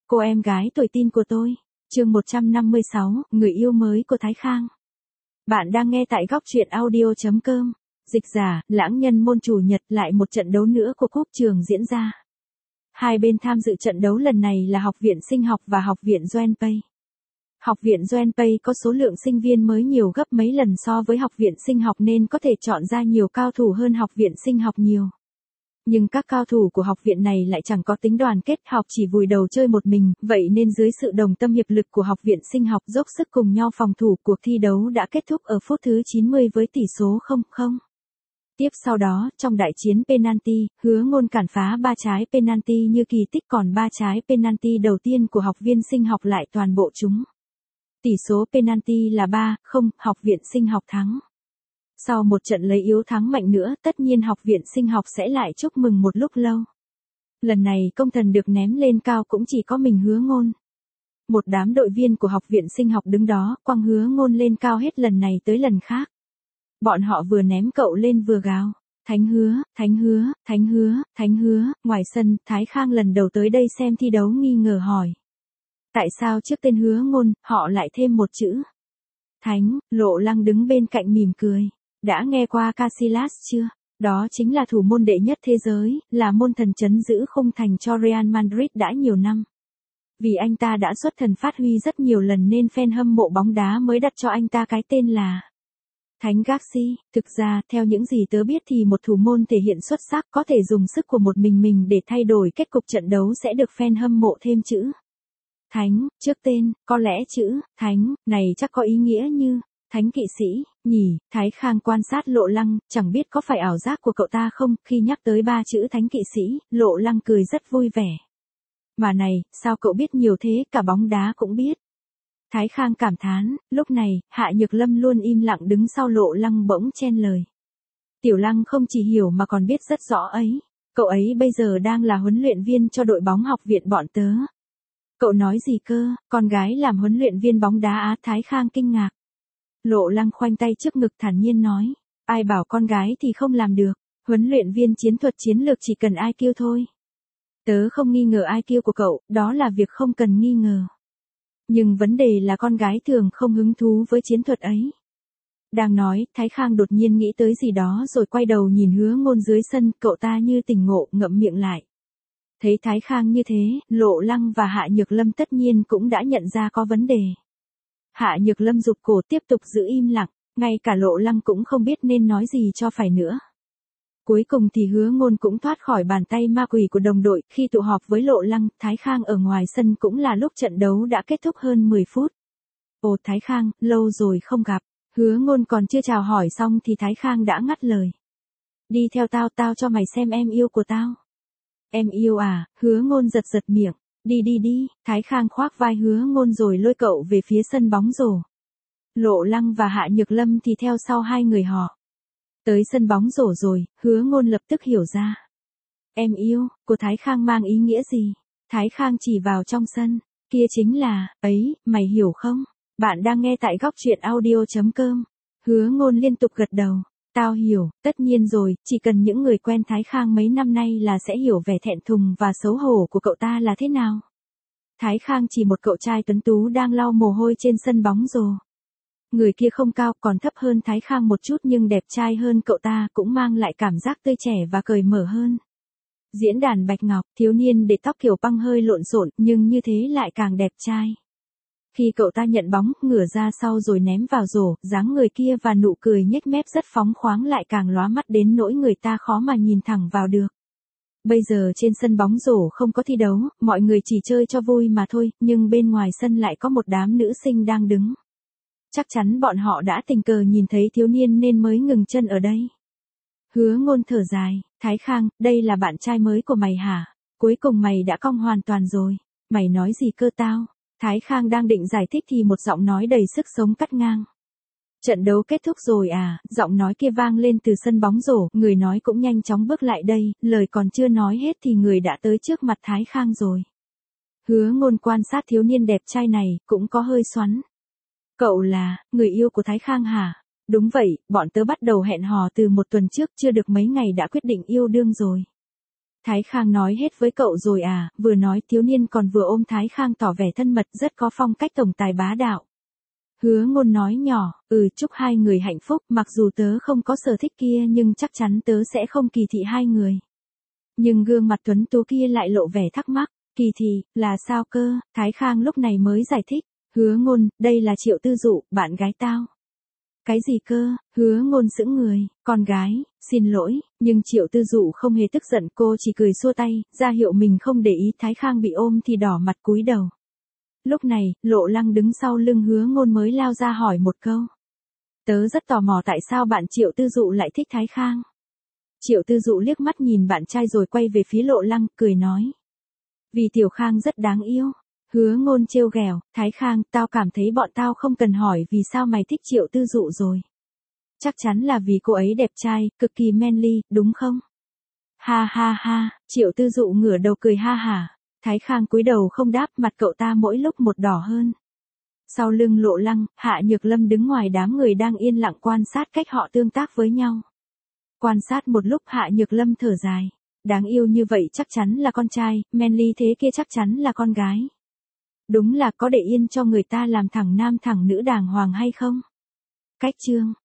Cô em gái tuổi teen của tôi. Chương 156, người yêu mới của Thái Khang. Bạn đang nghe tại góc truyện audio.com. Dịch giả, lãng nhân môn chủ nhật lại một trận đấu nữa của quốc trường diễn ra. Hai bên tham dự trận đấu lần này là Học viện Sinh học và Học viện Doenpay. Học viện Doenpay có số lượng sinh viên mới nhiều gấp mấy lần so với Học viện Sinh học nên có thể chọn ra nhiều cao thủ hơn Học viện Sinh học nhiều. Nhưng các cao thủ của học viện này lại chẳng có tính đoàn kết, học chỉ vùi đầu chơi một mình, vậy nên dưới sự đồng tâm hiệp lực của Học viện Sinh học dốc sức cùng nhau phòng thủ, cuộc thi đấu đã kết thúc ở phút thứ 90 với tỷ số 0-0. Tiếp sau đó, trong đại chiến penalty, Hứa Ngôn cản phá 3 trái penalty như kỳ tích, còn 3 trái penalty đầu tiên của học viên Sinh học lại toàn bộ trúng. Tỷ số penalty là 3-0, Học viện Sinh học thắng. Sau một trận lấy yếu thắng mạnh nữa, tất nhiên Học viện Sinh học sẽ lại chúc mừng một lúc lâu. Lần này công thần được ném lên cao cũng chỉ có mình Hứa Ngôn. Một đám đội viên của Học viện Sinh học đứng đó, quăng Hứa Ngôn lên cao hết lần này tới lần khác. Bọn họ vừa ném cậu lên vừa gào. Thánh hứa, thánh hứa, thánh hứa, thánh hứa. Ngoài sân, Thái Khang lần đầu tới đây xem thi đấu nghi ngờ hỏi. Tại sao trước tên Hứa Ngôn, họ lại thêm một chữ? Thánh. Lộ Lăng đứng bên cạnh mỉm cười. Đã nghe qua Casillas chưa? Đó chính là thủ môn đệ nhất thế giới, là môn thần trấn giữ khung thành cho Real Madrid đã nhiều năm. Vì anh ta đã xuất thần phát huy rất nhiều lần nên fan hâm mộ bóng đá mới đặt cho anh ta cái tên là Thánh Garci. Thực ra, theo những gì tớ biết thì một thủ môn thể hiện xuất sắc có thể dùng sức của một mình để thay đổi kết cục trận đấu sẽ được fan hâm mộ thêm chữ Thánh trước tên, có lẽ chữ Thánh này chắc có ý nghĩa như Thánh kỵ sĩ, nhỉ? Thái Khang quan sát Lộ Lăng, chẳng biết có phải ảo giác của cậu ta không, khi nhắc tới 3 chữ Thánh kỵ sĩ, Lộ Lăng cười rất vui vẻ. Mà này, sao cậu biết nhiều thế, cả bóng đá cũng biết. Thái Khang cảm thán, lúc này, Hạ Nhược Lâm luôn im lặng đứng sau Lộ Lăng bỗng chen lời. Tiểu Lăng không chỉ hiểu mà còn biết rất rõ ấy. Cậu ấy bây giờ đang là huấn luyện viên cho đội bóng học viện bọn tớ. Cậu nói gì cơ, con gái làm huấn luyện viên bóng đá á? Thái Khang kinh ngạc. Lộ Lăng khoanh tay trước ngực thản nhiên nói. Ai bảo con gái thì không làm được. Huấn luyện viên chiến thuật chiến lược chỉ cần IQ thôi. Tớ không nghi ngờ IQ của cậu, đó là việc không cần nghi ngờ. Nhưng vấn đề là con gái thường không hứng thú với chiến thuật ấy. Đang nói, Thái Khang đột nhiên nghĩ tới gì đó rồi quay đầu nhìn Hứa Ngôn dưới sân, cậu ta như tỉnh ngộ, ngậm miệng lại. Thấy Thái Khang như thế, Lộ Lăng và Hạ Nhược Lâm tất nhiên cũng đã nhận ra có vấn đề. Hạ Nhược Lâm rụt cổ tiếp tục giữ im lặng, ngay cả Lộ Lăng cũng không biết nên nói gì cho phải nữa. Cuối cùng thì Hứa Ngôn cũng thoát khỏi bàn tay ma quỷ của đồng đội, khi tụ họp với Lộ Lăng, Thái Khang ở ngoài sân cũng là lúc trận đấu đã kết thúc hơn 10 phút. Ồ Thái Khang, lâu rồi không gặp. Hứa Ngôn còn chưa chào hỏi xong thì Thái Khang đã ngắt lời. Đi theo tao, tao cho mày xem em yêu của tao. Em yêu à? Hứa Ngôn giật miệng. Đi, Thái Khang khoác vai Hứa Ngôn rồi lôi cậu về phía sân bóng rổ. Lộ Lăng và Hạ Nhược Lâm thì theo sau hai người họ. Tới sân bóng rổ rồi, Hứa Ngôn lập tức hiểu ra. Em yêu, của Thái Khang mang ý nghĩa gì? Thái Khang chỉ vào trong sân, kia chính là, ấy, mày hiểu không? Bạn đang nghe tại góc truyện audio.com. Hứa Ngôn liên tục gật đầu. Tao hiểu, tất nhiên rồi, chỉ cần những người quen Thái Khang mấy năm nay là sẽ hiểu vẻ thẹn thùng và xấu hổ của cậu ta là thế nào. Thái Khang chỉ một cậu trai tuấn tú đang lau mồ hôi trên sân bóng rổ. Người kia không cao, còn thấp hơn Thái Khang một chút nhưng đẹp trai hơn cậu ta, cũng mang lại cảm giác tươi trẻ và cởi mở hơn. Diễn đàn Bạch Ngọc, thiếu niên để tóc kiểu băng hơi lộn xộn, nhưng như thế lại càng đẹp trai. Khi cậu ta nhận bóng, ngửa ra sau rồi ném vào rổ, dáng người kia và nụ cười nhếch mép rất phóng khoáng lại càng lóa mắt đến nỗi người ta khó mà nhìn thẳng vào được. Bây giờ trên sân bóng rổ không có thi đấu, mọi người chỉ chơi cho vui mà thôi, nhưng bên ngoài sân lại có một đám nữ sinh đang đứng. Chắc chắn bọn họ đã tình cờ nhìn thấy thiếu niên nên mới ngừng chân ở đây. Hứa Ngôn thở dài, Thái Khang, đây là bạn trai mới của mày hả? Cuối cùng mày đã cong hoàn toàn rồi. Mày nói gì cơ tao? Thái Khang đang định giải thích thì một giọng nói đầy sức sống cắt ngang. Trận đấu kết thúc rồi à? Giọng nói kia vang lên từ sân bóng rổ, người nói cũng nhanh chóng bước lại đây, lời còn chưa nói hết thì người đã tới trước mặt Thái Khang rồi. Hứa Ngôn quan sát thiếu niên đẹp trai này, cũng có hơi xoắn. Cậu là, người yêu của Thái Khang hả? Đúng vậy, bọn tớ bắt đầu hẹn hò từ một tuần trước, chưa được mấy ngày đã quyết định yêu đương rồi. Thái Khang nói hết với cậu rồi à, vừa nói thiếu niên còn vừa ôm Thái Khang tỏ vẻ thân mật rất có phong cách tổng tài bá đạo. Hứa Ngôn nói nhỏ, chúc hai người hạnh phúc, mặc dù tớ không có sở thích kia nhưng chắc chắn tớ sẽ không kỳ thị hai người. Nhưng gương mặt tuấn tú kia lại lộ vẻ thắc mắc, kỳ thị, là sao cơ, Thái Khang lúc này mới giải thích, Hứa Ngôn, đây là Triệu Tư Dụ, bạn gái tao. Cái gì cơ, Hứa Ngôn sững người, con gái, xin lỗi, nhưng Triệu Tư Dụ không hề tức giận, cô chỉ cười xua tay, ra hiệu mình không để ý. Thái Khang bị ôm thì đỏ mặt cúi đầu. Lúc này, Lộ Lăng đứng sau lưng Hứa Ngôn mới lao ra hỏi một câu. Tớ rất tò mò tại sao bạn Triệu Tư Dụ lại thích Thái Khang. Triệu Tư Dụ liếc mắt nhìn bạn trai rồi quay về phía Lộ Lăng, cười nói. Vì Tiểu Khang rất đáng yêu. Hứa Ngôn trêu ghẹo, Thái Khang, tao cảm thấy bọn tao không cần hỏi vì sao mày thích Triệu Tư Dụ rồi. Chắc chắn là vì cô ấy đẹp trai, cực kỳ manly, đúng không? Ha ha ha, Triệu Tư Dụ ngửa đầu cười ha hả. Thái Khang cúi đầu không đáp, mặt cậu ta mỗi lúc một đỏ hơn. Sau lưng Lộ Lăng, Hạ Nhược Lâm đứng ngoài đám người đang yên lặng quan sát cách họ tương tác với nhau. Quan sát một lúc Hạ Nhược Lâm thở dài. Đáng yêu như vậy chắc chắn là con trai, manly thế kia chắc chắn là con gái. Đúng là có để yên cho người ta làm thẳng nam thẳng nữ đàng hoàng hay không? Cách chương